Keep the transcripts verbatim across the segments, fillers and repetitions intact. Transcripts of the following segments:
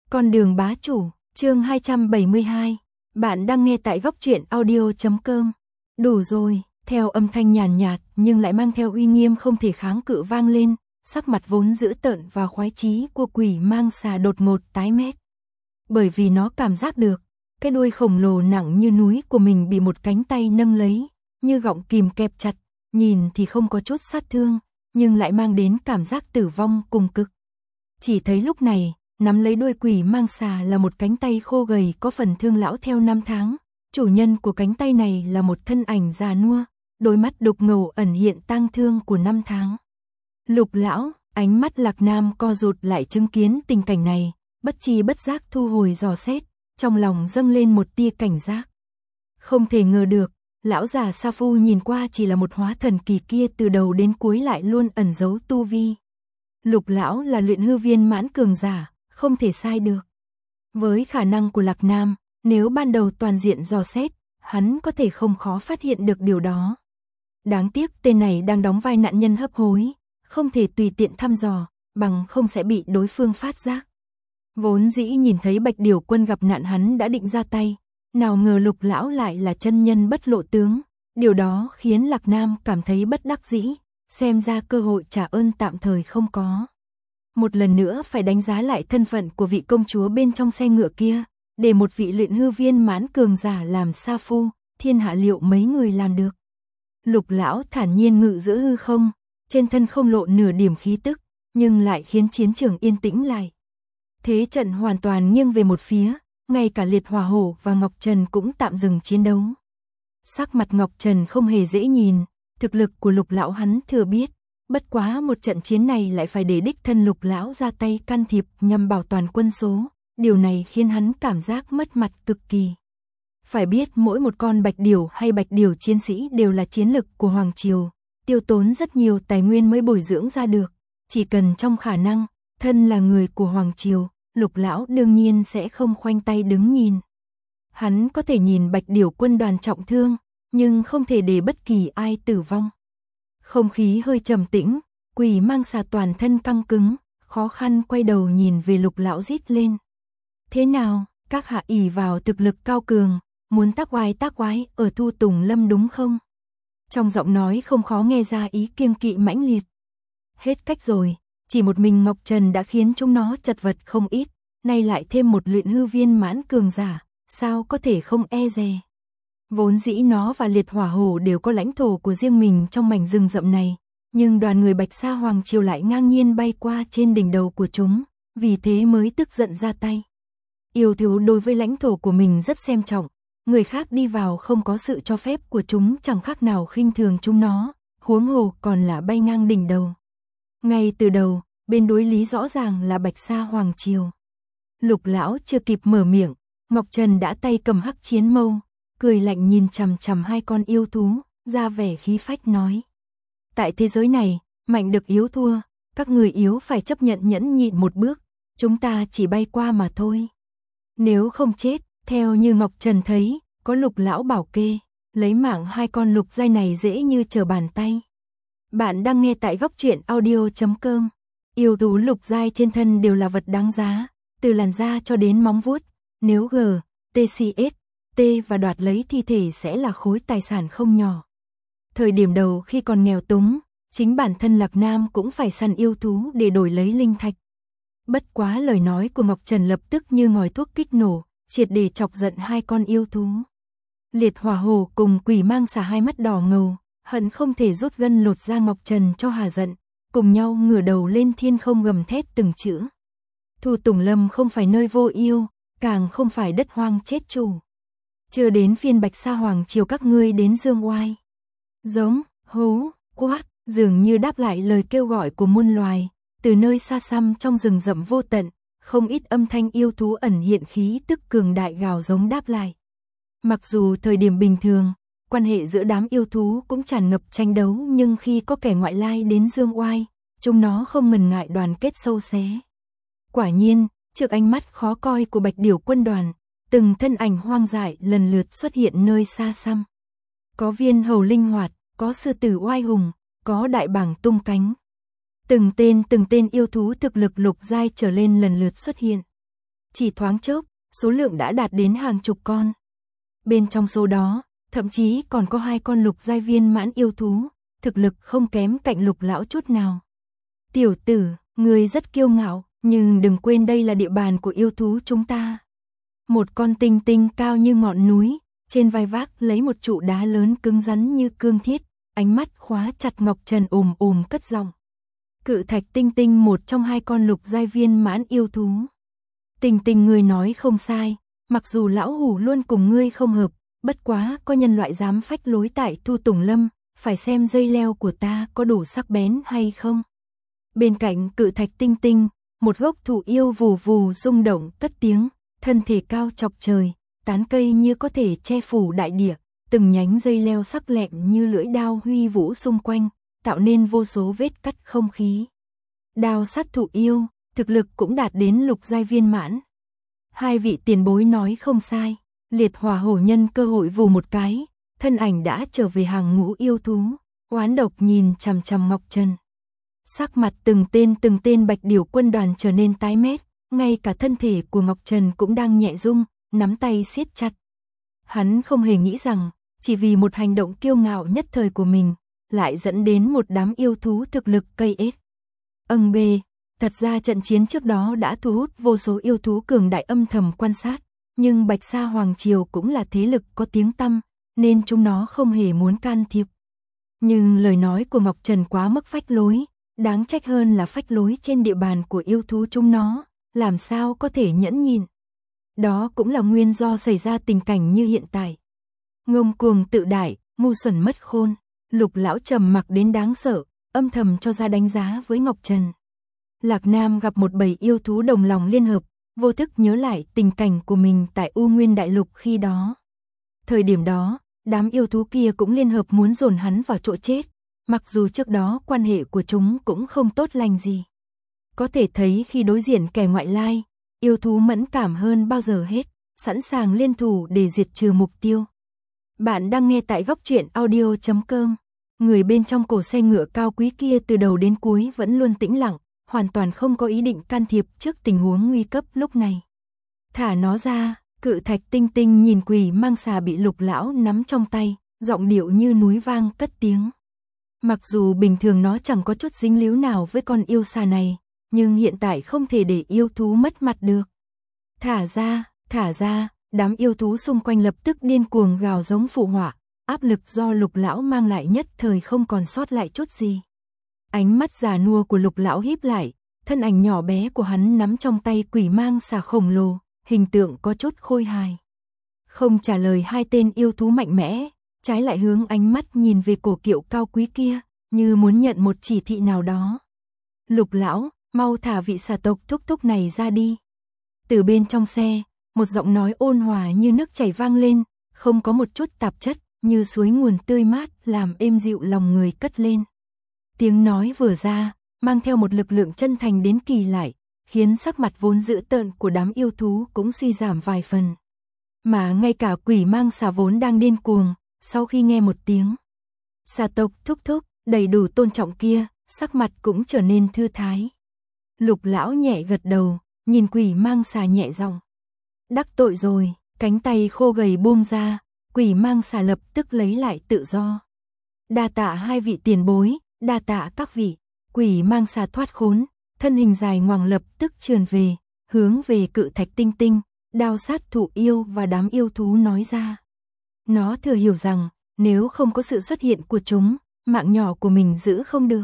Con đường bá chủ, chương hai trăm bảy mươi hai. Bạn đang nghe tại góc truyện audio chấm com. Đủ rồi, theo âm thanh nhàn nhạt nhưng lại mang theo uy nghiêm không thể kháng cự vang lên, sắc mặt vốn dữ tợn và khoái chí của quỷ mang xà đột ngột tái mét. Bởi vì nó cảm giác được, cái đuôi khổng lồ nặng như núi của mình bị một cánh tay nâng lấy, như gọng kìm kẹp chặt, nhìn thì không có chút sát thương, nhưng lại mang đến cảm giác tử vong cùng cực. Chỉ thấy lúc này, nắm lấy đuôi quỷ mang xà là một cánh tay khô gầy có phần thương lão theo năm tháng, chủ nhân của cánh tay này là một thân ảnh già nua, đôi mắt đục ngầu ẩn hiện tang thương của năm tháng. Lục lão, ánh mắt Lạc Nam co rụt lại chứng kiến tình cảnh này, bất tri bất giác thu hồi dò xét, trong lòng dâng lên một tia cảnh giác. Không thể ngờ được, lão già Sa Phu nhìn qua chỉ là một hóa thần kỳ kia từ đầu đến cuối lại luôn ẩn giấu tu vi. Lục lão là luyện hư viên mãn cường giả, không thể sai được. Với khả năng của Lạc Nam, nếu ban đầu toàn diện dò xét, hắn có thể không khó phát hiện được điều đó. Đáng tiếc tên này đang đóng vai nạn nhân hấp hối, không thể tùy tiện thăm dò, bằng không sẽ bị đối phương phát giác. Vốn dĩ nhìn thấy Bạch Điểu Quân gặp nạn hắn đã định ra tay, nào ngờ Lục lão lại là chân nhân bất lộ tướng, điều đó khiến Lạc Nam cảm thấy bất đắc dĩ, xem ra cơ hội trả ơn tạm thời không có. Một lần nữa phải đánh giá lại thân phận của vị công chúa bên trong xe ngựa kia, để một vị luyện hư viên mãn cường giả làm Sa Phu, thiên hạ liệu mấy người làm được. Lục lão thản nhiên ngự giữa hư không, trên thân không lộ nửa điểm khí tức, nhưng lại khiến chiến trường yên tĩnh lại. Thế trận hoàn toàn nghiêng về một phía, ngay cả Liệt Hỏa Hổ và Ngọc Trần cũng tạm dừng chiến đấu. Sắc mặt Ngọc Trần không hề dễ nhìn, thực lực của Lục lão hắn thừa biết, bất quá một trận chiến này lại phải để đích thân Lục lão ra tay can thiệp nhằm bảo toàn quân số, điều này khiến hắn cảm giác mất mặt cực kỳ. Phải biết mỗi một con bạch điểu hay bạch điểu chiến sĩ đều là chiến lực của Hoàng Triều, tiêu tốn rất nhiều tài nguyên mới bồi dưỡng ra được, chỉ cần trong khả năng, thân là người của Hoàng Triều, Lục lão đương nhiên sẽ không khoanh tay đứng nhìn. Hắn có thể nhìn Bạch Điểu Quân đoàn trọng thương, nhưng không thể để bất kỳ ai tử vong. Không khí hơi trầm tĩnh, quỷ mang xà toàn thân căng cứng, khó khăn quay đầu nhìn về Lục lão rít lên. Thế nào, các hạ ỷ vào thực lực cao cường, muốn tác oai tác oái ở Thu Tùng Lâm đúng không? Trong giọng nói không khó nghe ra ý kiêng kỵ mãnh liệt. Hết cách rồi, chỉ một mình Ngọc Trần đã khiến chúng nó chật vật không ít, nay lại thêm một luyện hư viên mãn cường giả, sao có thể không e dè. Vốn dĩ nó và Liệt Hỏa Hổ đều có lãnh thổ của riêng mình trong mảnh rừng rậm này, nhưng đoàn người Bạch Sa Hoàng Triều lại ngang nhiên bay qua trên đỉnh đầu của chúng, vì thế mới tức giận ra tay. Yêu thú đối với lãnh thổ của mình rất xem trọng, người khác đi vào không có sự cho phép của chúng chẳng khác nào khinh thường chúng nó, huống hồ còn là bay ngang đỉnh đầu. Ngay từ đầu, bên đối lý rõ ràng là Bạch Sa Hoàng Triều. Lục lão chưa kịp mở miệng, Ngọc Trần đã tay cầm hắc chiến mâu, cười lạnh nhìn chằm chằm hai con yêu thú, ra vẻ khí phách nói. Tại thế giới này, mạnh được yếu thua, các người yếu phải chấp nhận nhẫn nhịn một bước, chúng ta chỉ bay qua mà thôi. Nếu không chết, theo như Ngọc Trần thấy, có Lục lão bảo kê, lấy mạng hai con lục giai này dễ như trở bàn tay. Bạn đang nghe tại góc truyện audio chấm com. Yêu thú lục giai trên thân đều là vật đáng giá, từ làn da cho đến móng vuốt, nếu G, tê xê ét, T và đoạt lấy thi thể sẽ là khối tài sản không nhỏ. Thời điểm đầu khi còn nghèo túng, chính bản thân Lạc Nam cũng phải săn yêu thú để đổi lấy linh thạch. Bất quá lời nói của Ngọc Trần lập tức như ngòi thuốc kích nổ, triệt để chọc giận hai con yêu thú. Liệt Hỏa Hổ cùng quỷ mang xà hai mắt đỏ ngầu, hận không thể rút gân lột da Ngọc Trần cho hà giận, cùng nhau ngửa đầu lên thiên không gầm thét từng chữ. Thu Tùng Lâm không phải nơi vô yêu, càng không phải đất hoang chết chủ. Chưa đến phiên Bạch Sa Hoàng Triều các ngươi đến dương oai. Giống, hú, quát, dường như đáp lại lời kêu gọi của muôn loài, từ nơi xa xăm trong rừng rậm vô tận, không ít âm thanh yêu thú ẩn hiện khí tức cường đại gào giống đáp lại. Mặc dù thời điểm bình thường, quan hệ giữa đám yêu thú cũng tràn ngập tranh đấu, nhưng khi có kẻ ngoại lai đến dương oai, chúng nó không ngần ngại đoàn kết sâu xé. Quả nhiên, trước ánh mắt khó coi của Bạch Điểu Quân đoàn, từng thân ảnh hoang dại lần lượt xuất hiện nơi xa xăm. Có viên hầu linh hoạt, có sư tử oai hùng, có đại bảng tung cánh. Từng tên từng tên yêu thú thực lực lục giai trở lên lần lượt xuất hiện. chỉ thoáng chốc, số lượng đã đạt đến hàng chục con. Bên trong số đó, thậm chí còn có hai con lục giai viên mãn yêu thú, thực lực không kém cạnh Lục lão chút nào. Tiểu tử, ngươi rất kiêu ngạo, nhưng đừng quên đây là địa bàn của yêu thú chúng ta. Một con tinh tinh cao như ngọn núi, trên vai vác lấy một trụ đá lớn cứng rắn như cương thiết, ánh mắt khóa chặt Ngọc Trần ồm ồm cất giọng. Cự thạch tinh tinh một trong hai con lục giai viên mãn yêu thú. Tinh tinh ngươi nói không sai, mặc dù lão hủ luôn cùng ngươi không hợp, bất quá có nhân loại dám phách lối tại Thu Tùng Lâm, phải xem dây leo của ta có đủ sắc bén hay không. Bên cạnh cự thạch tinh tinh, một gốc thụ yêu vù vù rung động cất tiếng, thân thể cao chọc trời, tán cây như có thể che phủ đại địa, từng nhánh dây leo sắc lẹm như lưỡi đao huy vũ xung quanh, tạo nên vô số vết cắt không khí. Đao sát thụ yêu, thực lực cũng đạt đến lục giai viên mãn. Hai vị tiền bối nói không sai, liệt hỏa hổ nhân cơ hội vù một cái, thân ảnh đã trở về hàng ngũ yêu thú, oán độc nhìn chằm chằm Ngọc Trần. Sắc mặt từng tên từng tên bạch điểu quân đoàn trở nên tái mét, ngay cả thân thể của Ngọc Trần cũng đang nhẹ rung, nắm tay siết chặt. Hắn không hề nghĩ rằng, chỉ vì một hành động kiêu ngạo nhất thời của mình, lại dẫn đến một đám yêu thú thực lực cây ết. Âng bê, thật ra trận chiến trước đó đã thu hút vô số yêu thú cường đại âm thầm quan sát, nhưng Bạch Sa Hoàng Triều cũng là thế lực có tiếng tăm, nên chúng nó không hề muốn can thiệp. Nhưng lời nói của Ngọc Trần quá mức phách lối, đáng trách hơn là phách lối trên địa bàn của yêu thú chúng nó, làm sao có thể nhẫn nhịn. Đó cũng là nguyên do xảy ra tình cảnh như hiện tại. Ngông cuồng tự đại, ngu xuẩn mất khôn, Lục lão trầm mặc đến đáng sợ, âm thầm cho ra đánh giá với Ngọc Trần. Lạc Nam gặp một bầy yêu thú đồng lòng liên hợp, vô thức nhớ lại tình cảnh của mình tại U Nguyên Đại Lục khi đó. Thời điểm đó, đám yêu thú kia cũng liên hợp muốn dồn hắn vào chỗ chết, mặc dù trước đó quan hệ của chúng cũng không tốt lành gì. Có thể thấy khi đối diện kẻ ngoại lai, yêu thú mẫn cảm hơn bao giờ hết, sẵn sàng liên thủ để diệt trừ mục tiêu. Bạn đang nghe tại góc truyện audio chấm com. Người bên trong cổ xe ngựa cao quý kia từ đầu đến cuối vẫn luôn tĩnh lặng, hoàn toàn không có ý định can thiệp trước tình huống nguy cấp lúc này. Thả nó ra, cự thạch tinh tinh nhìn quỷ mang xà bị Lục lão nắm trong tay, giọng điệu như núi vang cất tiếng. Mặc dù bình thường nó chẳng có chút dính líu nào với con yêu xà này, nhưng hiện tại không thể để yêu thú mất mặt được. Thả ra, thả ra, đám yêu thú xung quanh lập tức điên cuồng gào giống phụ họa, áp lực do Lục lão mang lại nhất thời không còn sót lại chút gì. Ánh mắt già nua của Lục lão híp lại, thân ảnh nhỏ bé của hắn nắm trong tay quỷ mang xà khổng lồ, hình tượng có chút khôi hài. Không trả lời hai tên yêu thú mạnh mẽ, trái lại hướng ánh mắt nhìn về cổ kiệu cao quý kia, như muốn nhận một chỉ thị nào đó. Lục lão, mau thả vị xà tộc thúc thúc này ra đi. Từ bên trong xe, một giọng nói ôn hòa như nước chảy vang lên, không có một chút tạp chất, như suối nguồn tươi mát, làm êm dịu lòng người cất lên. Tiếng nói vừa ra, mang theo một lực lượng chân thành đến kỳ lạ, khiến sắc mặt vốn dữ tợn của đám yêu thú cũng suy giảm vài phần. Mà ngay cả quỷ mang xà vốn đang điên cuồng, sau khi nghe một tiếng xà tộc thúc thúc đầy đủ tôn trọng kia, sắc mặt cũng trở nên thư thái. Lục lão nhẹ gật đầu, nhìn quỷ mang xà nhẹ giọng. Đắc tội rồi, cánh tay khô gầy buông ra, quỷ mang xà lập tức lấy lại tự do. Đa tạ hai vị tiền bối, đa tạ các vị. Quỷ mang xà thoát khốn, thân hình dài ngoằng lập tức trườn về, hướng về cự thạch tinh tinh, đao sát thụ yêu và đám yêu thú nói ra. Nó thừa hiểu rằng, nếu không có sự xuất hiện của chúng, mạng nhỏ của mình giữ không được.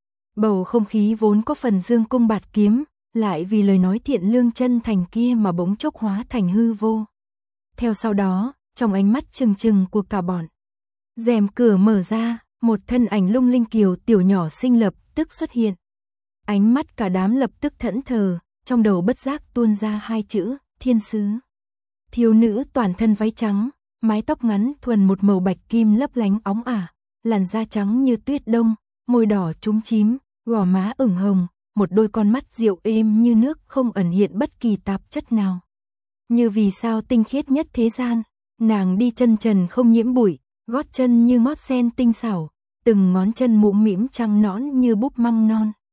Bầu không khí vốn có phần dương cung bạt kiếm, lại vì lời nói thiện lương chân thành kia mà bỗng chốc hóa thành hư vô. Theo sau đó, trong ánh mắt trừng trừng của cả bọn, rèm cửa mở ra, một thân ảnh lung linh kiều tiểu nhỏ xinh lập tức xuất hiện. Ánh mắt cả đám lập tức thẫn thờ, trong đầu bất giác tuôn ra hai chữ, thiên sứ. Thiếu nữ toàn thân váy trắng, mái tóc ngắn thuần một màu bạch kim lấp lánh óng ả, làn da trắng như tuyết đông, môi đỏ trúng chím, gò má ửng hồng, một đôi con mắt dịu êm như nước không ẩn hiện bất kỳ tạp chất nào. Như vì sao tinh khiết nhất thế gian, nàng đi chân trần không nhiễm bụi, gót chân như ngót sen tinh xảo, từng ngón chân mũm mĩm trắng nõn như búp măng non.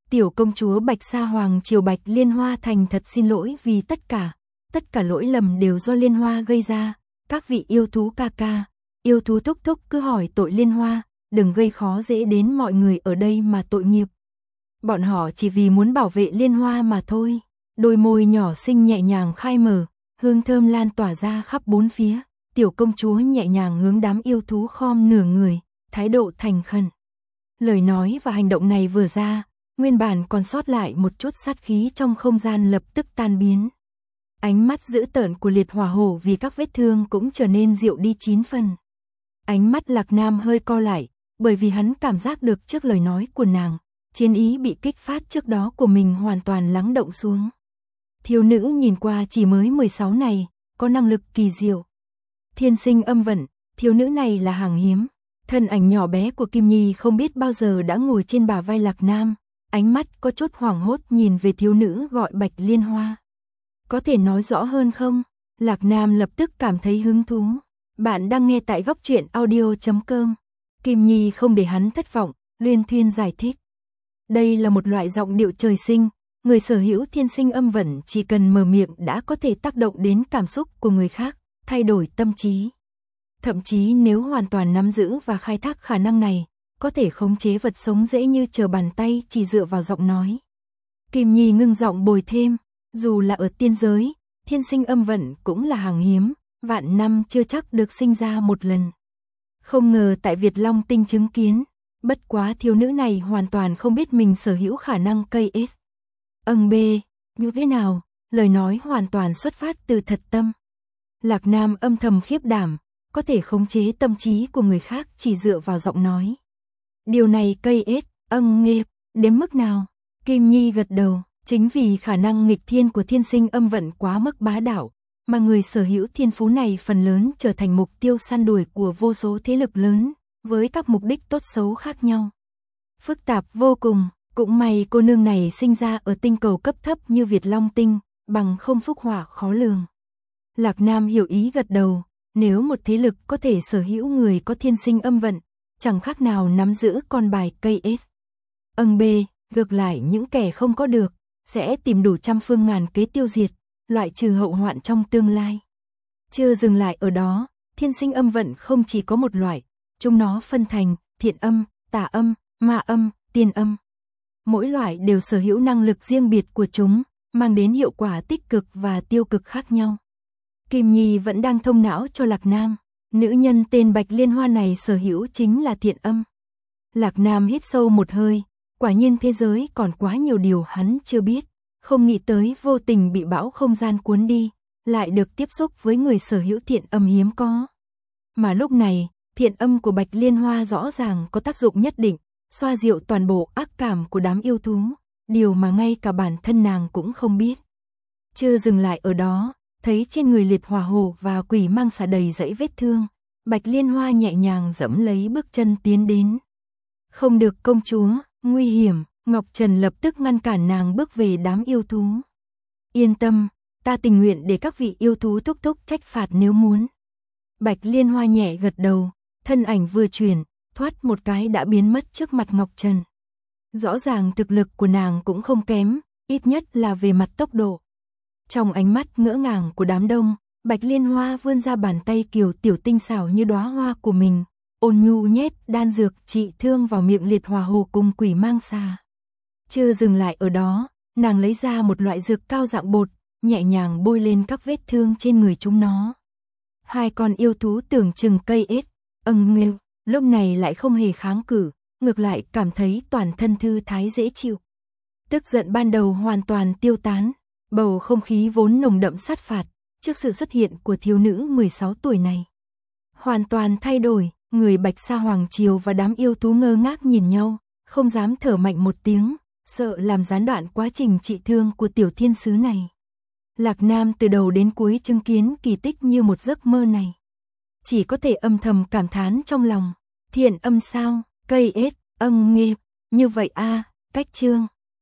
Tiểu công chúa Bạch Sa Hoàng triều Bạch Liên Hoa thành thật xin lỗi vì tất cả, tất cả lỗi lầm đều do Liên Hoa gây ra, các vị yêu thú ca ca, yêu thú thúc thúc cứ hỏi tội Liên Hoa, đừng gây khó dễ đến mọi người ở đây mà tội nghiệp. Bọn họ chỉ vì muốn bảo vệ Liên Hoa mà thôi. Đôi môi nhỏ xinh nhẹ nhàng khai mở, hương thơm lan tỏa ra khắp bốn phía, tiểu công chúa nhẹ nhàng hướng đám yêu thú khom nửa người, thái độ thành khẩn. Lời nói và hành động này vừa ra, nguyên bản còn sót lại một chút sát khí trong không gian lập tức tan biến. Ánh mắt dữ tợn của liệt hỏa hổ vì các vết thương cũng trở nên dịu đi chín phần. Ánh mắt Lạc Nam hơi co lại, bởi vì hắn cảm giác được trước lời nói của nàng, chiến ý bị kích phát trước đó của mình hoàn toàn lắng động xuống. Thiếu nữ nhìn qua chỉ mới mười sáu này, có năng lực kỳ diệu. Thiên sinh âm vận, thiếu nữ này là hàng hiếm. Thân ảnh nhỏ bé của Kim Nhi không biết bao giờ đã ngồi trên bả vai Lạc Nam, ánh mắt có chút hoảng hốt nhìn về thiếu nữ gọi Bạch Liên Hoa. Có thể nói rõ hơn không? Lạc Nam lập tức cảm thấy hứng thú. Bạn đang nghe tại góc truyện audio chấm com. Kim Nhi không để hắn thất vọng, liên thuyên giải thích. Đây là một loại giọng điệu trời sinh, người sở hữu thiên sinh âm vận chỉ cần mở miệng đã có thể tác động đến cảm xúc của người khác, thay đổi tâm trí. Thậm chí nếu hoàn toàn nắm giữ và khai thác khả năng này, có thể khống chế vật sống dễ như trở bàn tay chỉ dựa vào giọng nói. Kim Nhi ngưng giọng bồi thêm, dù là ở tiên giới, thiên sinh âm vận cũng là hàng hiếm, vạn năm chưa chắc được sinh ra một lần. Không ngờ tại Việt Long Tinh chứng kiến, bất quá thiếu nữ này hoàn toàn không biết mình sở hữu khả năng cây ét. Âng bê, như thế nào, lời nói hoàn toàn xuất phát từ thật tâm. Lạc Nam âm thầm khiếp đảm, có thể khống chế tâm trí của người khác chỉ dựa vào giọng nói. Điều này cây ết, âng nghe, đến mức nào? Kim Nhi gật đầu, chính vì khả năng nghịch thiên của thiên sinh âm vận quá mức bá đạo, mà người sở hữu thiên phú này phần lớn trở thành mục tiêu săn đuổi của vô số thế lực lớn, với các mục đích tốt xấu khác nhau. Phức tạp vô cùng, cũng may cô nương này sinh ra ở tinh cầu cấp thấp như Việt Long Tinh, bằng không phúc họa khó lường. Lạc Nam hiểu ý gật đầu, nếu một thế lực có thể sở hữu người có thiên sinh âm vận, chẳng khác nào nắm giữ con bài cây ết. Âng bê, ngược lại những kẻ không có được, sẽ tìm đủ trăm phương ngàn kế tiêu diệt, loại trừ hậu hoạn trong tương lai. Chưa dừng lại ở đó, thiên sinh âm vận không chỉ có một loại, chúng nó phân thành thiện âm, tà âm, ma âm, tiên âm. Mỗi loại đều sở hữu năng lực riêng biệt của chúng, mang đến hiệu quả tích cực và tiêu cực khác nhau. Kim Nhi vẫn đang thông não cho Lạc Nam, nữ nhân tên Bạch Liên Hoa này sở hữu chính là thiện âm. Lạc Nam hít sâu một hơi, quả nhiên thế giới còn quá nhiều điều hắn chưa biết, không nghĩ tới vô tình bị bão không gian cuốn đi, lại được tiếp xúc với người sở hữu thiện âm hiếm có. Mà lúc này, thiện âm của Bạch Liên Hoa rõ ràng có tác dụng nhất định, xoa dịu toàn bộ ác cảm của đám yêu thú, điều mà ngay cả bản thân nàng cũng không biết. Chưa dừng lại ở đó, thấy trên người liệt hỏa hổ và quỷ mang xà đầy dãy vết thương, Bạch Liên Hoa nhẹ nhàng dẫm lấy bước chân tiến đến. Không được công chúa, nguy hiểm, Ngọc Trần lập tức ngăn cản nàng bước về đám yêu thú. Yên tâm, ta tình nguyện để các vị yêu thú thúc thúc trách phạt nếu muốn. Bạch Liên Hoa nhẹ gật đầu, thân ảnh vừa chuyển, thoát một cái đã biến mất trước mặt Ngọc Trần. Rõ ràng thực lực của nàng cũng không kém, ít nhất là về mặt tốc độ. Trong ánh mắt ngỡ ngàng của đám đông, Bạch Liên Hoa vươn ra bàn tay kiều tiểu tinh xảo như đóa hoa của mình, ôn nhu nhét đan dược trị thương vào miệng liệt hỏa hồ cùng quỷ mang xà. Chưa dừng lại ở đó, nàng lấy ra một loại dược cao dạng bột, nhẹ nhàng bôi lên các vết thương trên người chúng nó. Hai con yêu thú tưởng chừng cây ết, âng nghêu, lúc này lại không hề kháng cự, ngược lại cảm thấy toàn thân thư thái dễ chịu. Tức giận ban đầu hoàn toàn tiêu tán, bầu không khí vốn nồng đậm sát phạt, trước sự xuất hiện của thiếu nữ mười sáu tuổi này. Hoàn toàn thay đổi, người Bạch Sa Hoàng Triều và đám yêu thú ngơ ngác nhìn nhau, không dám thở mạnh một tiếng, sợ làm gián đoạn quá trình trị thương của tiểu thiên sứ này. Lạc Nam từ đầu đến cuối chứng kiến kỳ tích như một giấc mơ này. Chỉ có thể âm thầm cảm thán trong lòng, thiện âm sao, cây ết, âng nghê, như vậy a, cách chương.